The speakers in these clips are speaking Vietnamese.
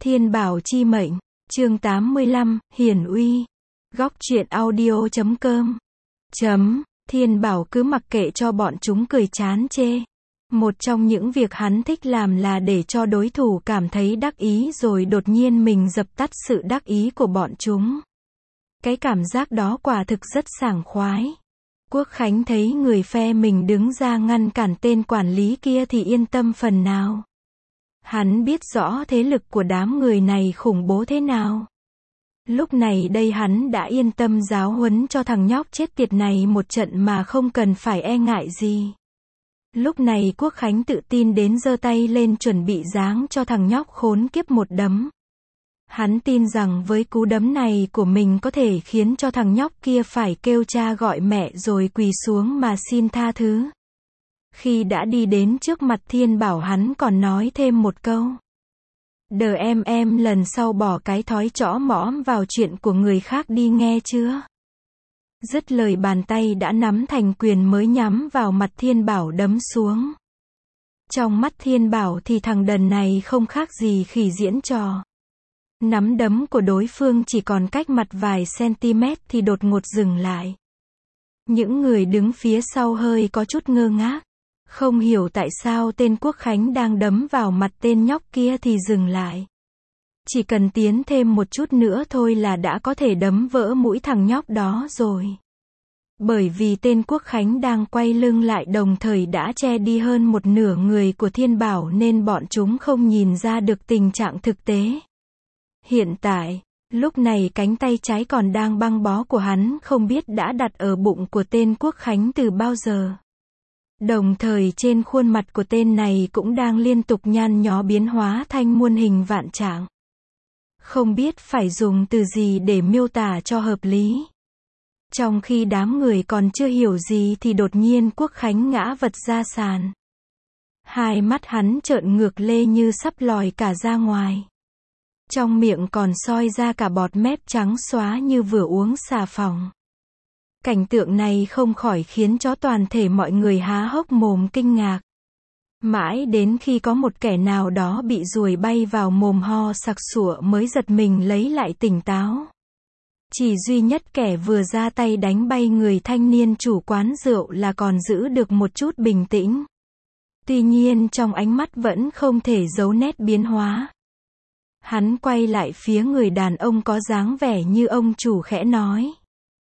Thiên Bảo Chi Mệnh, chương 85, Hiển Uy. Góc truyện audio.com. Thiên Bảo cứ mặc kệ cho bọn chúng cười chán chê. Một trong những việc hắn thích làm là để cho đối thủ cảm thấy đắc ý rồi đột nhiên mình dập tắt sự đắc ý của bọn chúng. Cái cảm giác đó quả thực rất sảng khoái. Quốc Khánh thấy người phe mình đứng ra ngăn cản tên quản lý kia thì yên tâm phần nào. Hắn biết rõ thế lực của đám người này khủng bố thế nào. Lúc này đây hắn đã yên tâm giáo huấn cho thằng nhóc chết tiệt này một trận mà không cần phải e ngại gì. Lúc này Quốc Khánh tự tin đến giơ tay lên chuẩn bị giáng cho thằng nhóc khốn kiếp một đấm. Hắn tin rằng với cú đấm này của mình có thể khiến cho thằng nhóc kia phải kêu cha gọi mẹ rồi quỳ xuống mà xin tha thứ. Khi đã đi đến trước mặt Thiên Bảo hắn còn nói thêm một câu. Đờ em lần sau bỏ cái thói chõ mõm vào chuyện của người khác đi nghe chưa? Dứt lời bàn tay đã nắm thành quyền mới nhắm vào mặt Thiên Bảo đấm xuống. Trong mắt Thiên Bảo thì thằng đần này không khác gì khỉ diễn trò. Nắm đấm của đối phương chỉ còn cách mặt vài cm thì đột ngột dừng lại. Những người đứng phía sau hơi có chút ngơ ngác. Không hiểu tại sao tên Quốc Khánh đang đấm vào mặt tên nhóc kia thì dừng lại. Chỉ cần tiến thêm một chút nữa thôi là đã có thể đấm vỡ mũi thằng nhóc đó rồi. Bởi vì tên Quốc Khánh đang quay lưng lại đồng thời đã che đi hơn một nửa người của Thiên Bảo nên bọn chúng không nhìn ra được tình trạng thực tế. Hiện tại, lúc này cánh tay trái còn đang băng bó của hắn không biết đã đặt ở bụng của tên Quốc Khánh từ bao giờ. Đồng thời trên khuôn mặt của tên này cũng đang liên tục nhăn nhó biến hóa thành muôn hình vạn trạng. Không biết phải dùng từ gì để miêu tả cho hợp lý. Trong khi đám người còn chưa hiểu gì thì đột nhiên Quốc Khánh ngã vật ra sàn. Hai mắt hắn trợn ngược lê như sắp lòi cả ra ngoài. Trong miệng còn soi ra cả bọt mép trắng xóa như vừa uống xà phòng. Cảnh tượng này không khỏi khiến cho toàn thể mọi người há hốc mồm kinh ngạc. Mãi đến khi có một kẻ nào đó bị ruồi bay vào mồm ho sặc sụa mới giật mình lấy lại tỉnh táo. Chỉ duy nhất kẻ vừa ra tay đánh bay người thanh niên chủ quán rượu là còn giữ được một chút bình tĩnh. Tuy nhiên trong ánh mắt vẫn không thể giấu nét biến hóa. Hắn quay lại phía người đàn ông có dáng vẻ như ông chủ khẽ nói.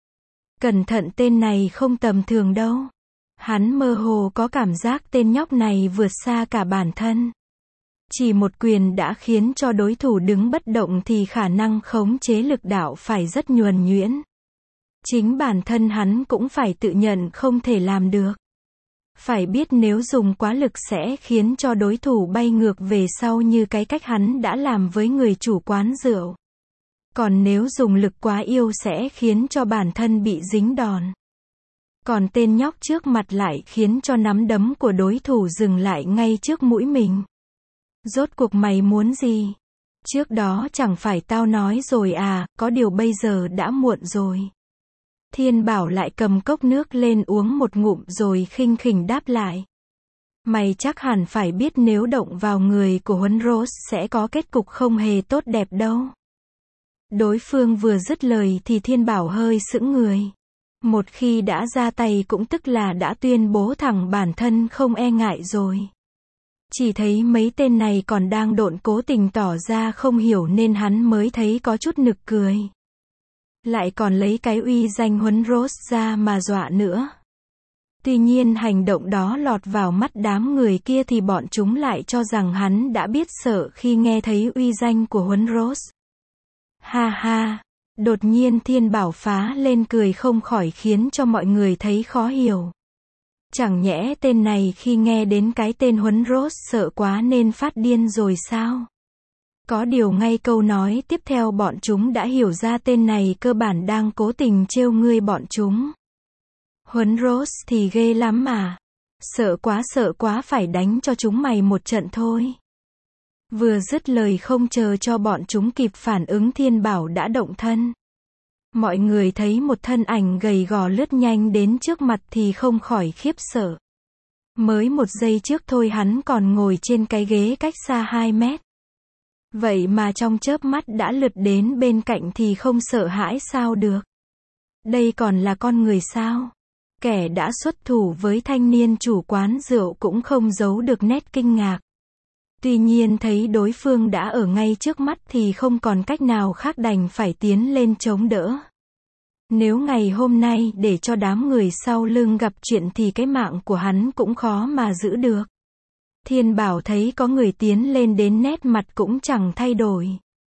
Cẩn thận tên này không tầm thường đâu. Hắn mơ hồ có cảm giác tên nhóc này vượt xa cả bản thân. Chỉ một quyền đã khiến cho đối thủ đứng bất động thì khả năng khống chế lực đạo phải rất nhuần nhuyễn. Chính bản thân hắn cũng phải tự nhận không thể làm được. Phải biết nếu dùng quá lực sẽ khiến cho đối thủ bay ngược về sau như cái cách hắn đã làm với người chủ quán rượu. Còn nếu dùng lực quá yêu sẽ khiến cho bản thân bị dính đòn. Còn tên nhóc trước mặt lại khiến cho nắm đấm của đối thủ dừng lại ngay trước mũi mình. Rốt cuộc mày muốn gì? Trước đó chẳng phải tao nói rồi à, có điều bây giờ đã muộn rồi. Thiên Bảo lại cầm cốc nước lên uống một ngụm rồi khinh khỉnh đáp lại. Mày chắc hẳn phải biết nếu động vào người của Huấn Rose sẽ có kết cục không hề tốt đẹp đâu. Đối phương vừa dứt lời thì Thiên Bảo hơi sững người. Một khi đã ra tay cũng tức là đã tuyên bố thẳng bản thân không e ngại rồi. Chỉ thấy mấy tên này còn đang độn cố tình tỏ ra không hiểu nên hắn mới thấy có chút nực cười. Lại còn lấy cái uy danh Huấn Rose ra mà dọa nữa. Tuy nhiên hành động đó lọt vào mắt đám người kia thì bọn chúng lại cho rằng hắn đã biết sợ khi nghe thấy uy danh của Huấn Rose. Ha ha, đột nhiên Thiên Bảo phá lên cười không khỏi khiến cho mọi người thấy khó hiểu. Chẳng nhẽ tên này khi nghe đến cái tên Huấn Rose sợ quá nên phát điên rồi sao? Có điều ngay câu nói tiếp theo bọn chúng đã hiểu ra tên này cơ bản đang cố tình trêu ngươi bọn chúng. Huấn Rose thì ghê lắm mà. Sợ quá phải đánh cho chúng mày một trận thôi. Vừa dứt lời không chờ cho bọn chúng kịp phản ứng Thiên Bảo đã động thân. Mọi người thấy một thân ảnh gầy gò lướt nhanh đến trước mặt thì không khỏi khiếp sợ. Mới một giây trước thôi hắn còn ngồi trên cái ghế cách xa 2 mét. Vậy mà trong chớp mắt đã lướt đến bên cạnh thì không sợ hãi sao được. Đây còn là con người sao? Kẻ đã xuất thủ với thanh niên chủ quán rượu cũng không giấu được nét kinh ngạc. Tuy nhiên thấy đối phương đã ở ngay trước mắt thì không còn cách nào khác đành phải tiến lên chống đỡ. Nếu ngày hôm nay để cho đám người sau lưng gặp chuyện thì cái mạng của hắn cũng khó mà giữ được. Thiên Bảo thấy có người tiến lên đến nét mặt cũng chẳng thay đổi.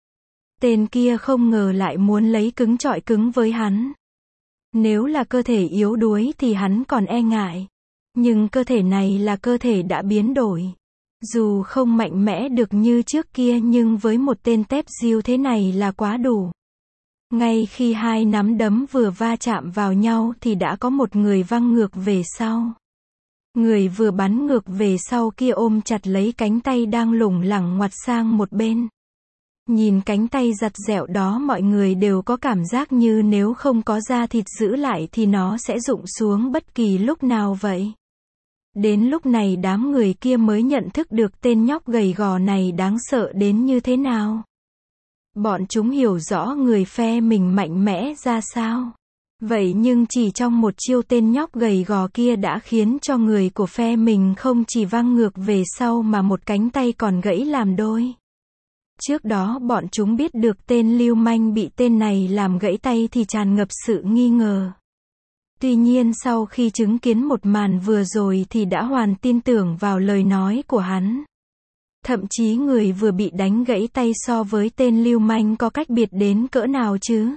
Tên kia không ngờ lại muốn lấy cứng chọi cứng với hắn. Nếu là cơ thể yếu đuối thì hắn còn e ngại. Nhưng cơ thể này là cơ thể đã biến đổi. Dù không mạnh mẽ được như trước kia nhưng với một tên tép diêu thế này là quá đủ. Ngay khi hai nắm đấm vừa va chạm vào nhau thì đã có một người văng ngược về sau. Người vừa bắn ngược về sau kia ôm chặt lấy cánh tay đang lủng lẳng ngoặt sang một bên. Nhìn cánh tay giặt dẹo đó mọi người đều có cảm giác như nếu không có da thịt giữ lại thì nó sẽ rụng xuống bất kỳ lúc nào vậy. Đến lúc này đám người kia mới nhận thức được tên nhóc gầy gò này đáng sợ đến như thế nào. Bọn chúng hiểu rõ người phe mình mạnh mẽ ra sao. Vậy nhưng chỉ trong một chiêu tên nhóc gầy gò kia đã khiến cho người của phe mình không chỉ văng ngược về sau mà một cánh tay còn gãy làm đôi. Trước đó bọn chúng biết được tên lưu manh bị tên này làm gãy tay thì tràn ngập sự nghi ngờ. Tuy nhiên sau khi chứng kiến một màn vừa rồi thì đã hoàn tin tưởng vào lời nói của hắn. Thậm chí người vừa bị đánh gãy tay so với tên lưu manh có cách biệt đến cỡ nào chứ.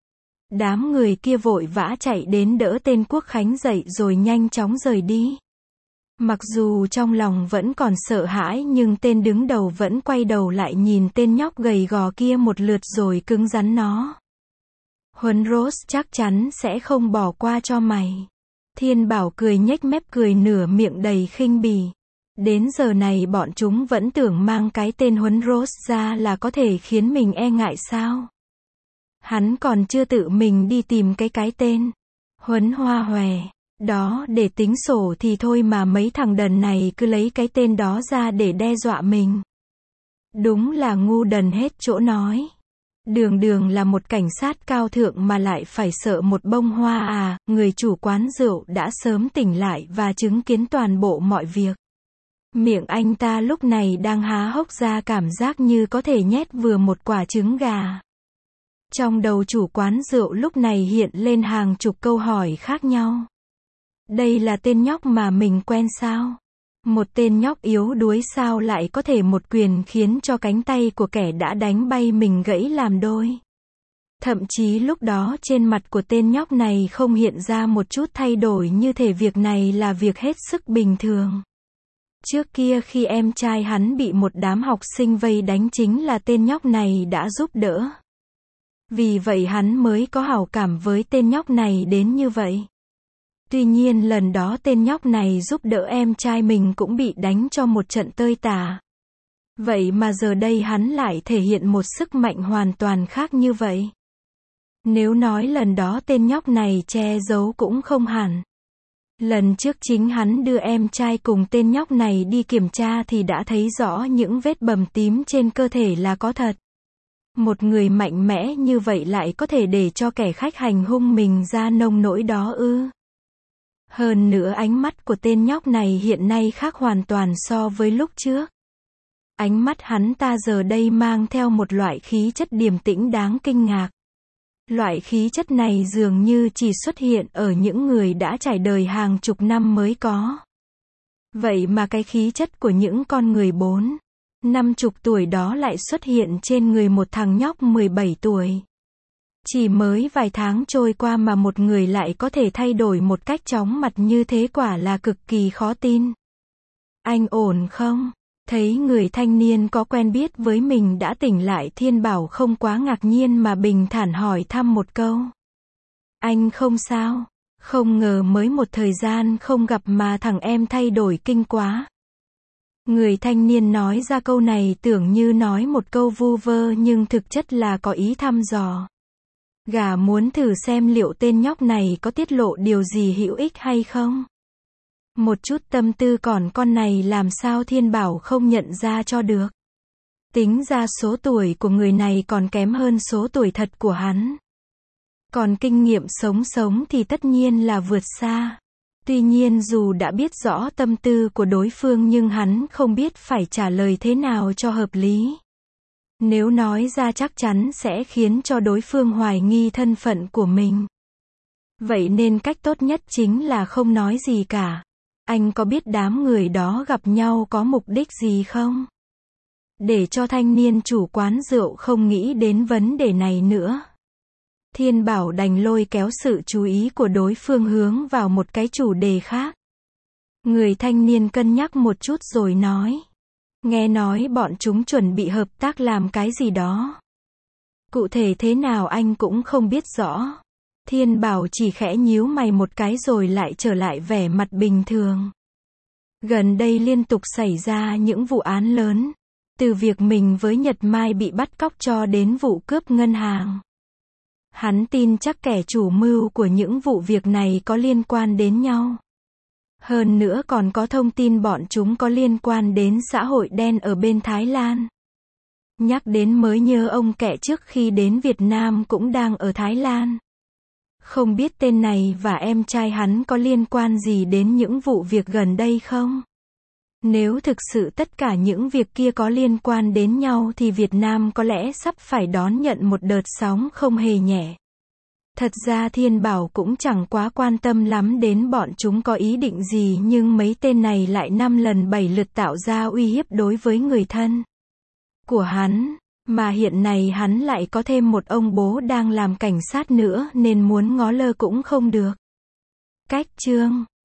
Đám người kia vội vã chạy đến đỡ tên Quốc Khánh dậy rồi nhanh chóng rời đi. Mặc dù trong lòng vẫn còn sợ hãi nhưng tên đứng đầu vẫn quay đầu lại nhìn tên nhóc gầy gò kia một lượt rồi cứng rắn nó. Huấn Rose chắc chắn sẽ không bỏ qua cho mày. Thiên Bảo cười nhếch mép cười nửa miệng đầy khinh bỉ. Đến giờ này bọn chúng vẫn tưởng mang cái tên Huấn Rose ra là có thể khiến mình e ngại sao. Hắn còn chưa tự mình đi tìm cái tên Huấn Hoa Hòe đó để tính sổ thì thôi mà mấy thằng đần này cứ lấy cái tên đó ra để đe dọa mình. Đúng là ngu đần hết chỗ nói. Đường đường là một cảnh sát cao thượng mà lại phải sợ một bông hoa à. Người chủ quán rượu đã sớm tỉnh lại và chứng kiến toàn bộ mọi việc. Miệng anh ta lúc này đang há hốc ra cảm giác như có thể nhét vừa một quả trứng gà. Trong đầu chủ quán rượu lúc này hiện lên hàng chục câu hỏi khác nhau. Đây là tên nhóc mà mình quen sao? Một tên nhóc yếu đuối sao lại có thể một quyền khiến cho cánh tay của kẻ đã đánh bay mình gãy làm đôi? Thậm chí lúc đó trên mặt của tên nhóc này không hiện ra một chút thay đổi như thể việc này là việc hết sức bình thường. Trước kia khi em trai hắn bị một đám học sinh vây đánh chính là tên nhóc này đã giúp đỡ. Vì vậy hắn mới có hảo cảm với tên nhóc này đến như vậy. Tuy nhiên lần đó tên nhóc này giúp đỡ em trai mình cũng bị đánh cho một trận tơi tả. Vậy mà giờ đây hắn lại thể hiện một sức mạnh hoàn toàn khác như vậy. Nếu nói lần đó tên nhóc này che giấu cũng không hẳn. Lần trước chính hắn đưa em trai cùng tên nhóc này đi kiểm tra thì đã thấy rõ những vết bầm tím trên cơ thể là có thật. Một người mạnh mẽ như vậy lại có thể để cho kẻ khách hành hung mình ra nông nỗi đó ư? Hơn nữa ánh mắt của tên nhóc này hiện nay khác hoàn toàn so với lúc trước. Ánh mắt hắn ta giờ đây mang theo một loại khí chất điềm tĩnh đáng kinh ngạc. Loại khí chất này dường như chỉ xuất hiện ở những người đã trải đời hàng chục năm mới có. Vậy mà cái khí chất của những con người 40-50 tuổi đó lại xuất hiện trên người một thằng nhóc 17 tuổi. Chỉ mới vài tháng trôi qua mà một người lại có thể thay đổi một cách chóng mặt như thế quả là cực kỳ khó tin. Anh ổn không? Thấy người thanh niên có quen biết với mình đã tỉnh lại Thiên Bảo không quá ngạc nhiên mà bình thản hỏi thăm một câu. Anh không sao? Không ngờ mới một thời gian không gặp mà thằng em thay đổi kinh quá. Người thanh niên nói ra câu này tưởng như nói một câu vu vơ nhưng thực chất là có ý thăm dò. Gà muốn thử xem liệu tên nhóc này có tiết lộ điều gì hữu ích hay không. Một chút tâm tư còn con này làm sao Thiên Bảo không nhận ra cho được. Tính ra số tuổi của người này còn kém hơn số tuổi thật của hắn. Còn kinh nghiệm sống thì tất nhiên là vượt xa. Tuy nhiên dù đã biết rõ tâm tư của đối phương nhưng hắn không biết phải trả lời thế nào cho hợp lý. Nếu nói ra chắc chắn sẽ khiến cho đối phương hoài nghi thân phận của mình. Vậy nên cách tốt nhất chính là không nói gì cả. Anh có biết đám người đó gặp nhau có mục đích gì không? Để cho thanh niên chủ quán rượu không nghĩ đến vấn đề này nữa. Thiên Bảo đành lôi kéo sự chú ý của đối phương hướng vào một cái chủ đề khác. Người thanh niên cân nhắc một chút rồi nói. Nghe nói bọn chúng chuẩn bị hợp tác làm cái gì đó. Cụ thể thế nào anh cũng không biết rõ. Thiên Bảo chỉ khẽ nhíu mày một cái rồi lại trở lại vẻ mặt bình thường. Gần đây liên tục xảy ra những vụ án lớn. Từ việc mình với Nhật Mai bị bắt cóc cho đến vụ cướp ngân hàng. Hắn tin chắc kẻ chủ mưu của những vụ việc này có liên quan đến nhau. Hơn nữa còn có thông tin bọn chúng có liên quan đến xã hội đen ở bên Thái Lan. Nhắc đến mới nhớ ông kẹ trước khi đến Việt Nam cũng đang ở Thái Lan. Không biết tên này và em trai hắn có liên quan gì đến những vụ việc gần đây không? Nếu thực sự tất cả những việc kia có liên quan đến nhau thì Việt Nam có lẽ sắp phải đón nhận một đợt sóng không hề nhẹ. Thật ra Thiên Bảo cũng chẳng quá quan tâm lắm đến bọn chúng có ý định gì nhưng mấy tên này lại 5 lần 7 lượt tạo ra uy hiếp đối với người thân của hắn. Mà hiện nay hắn lại có thêm một ông bố đang làm cảnh sát nữa nên muốn ngó lơ cũng không được. Cách chương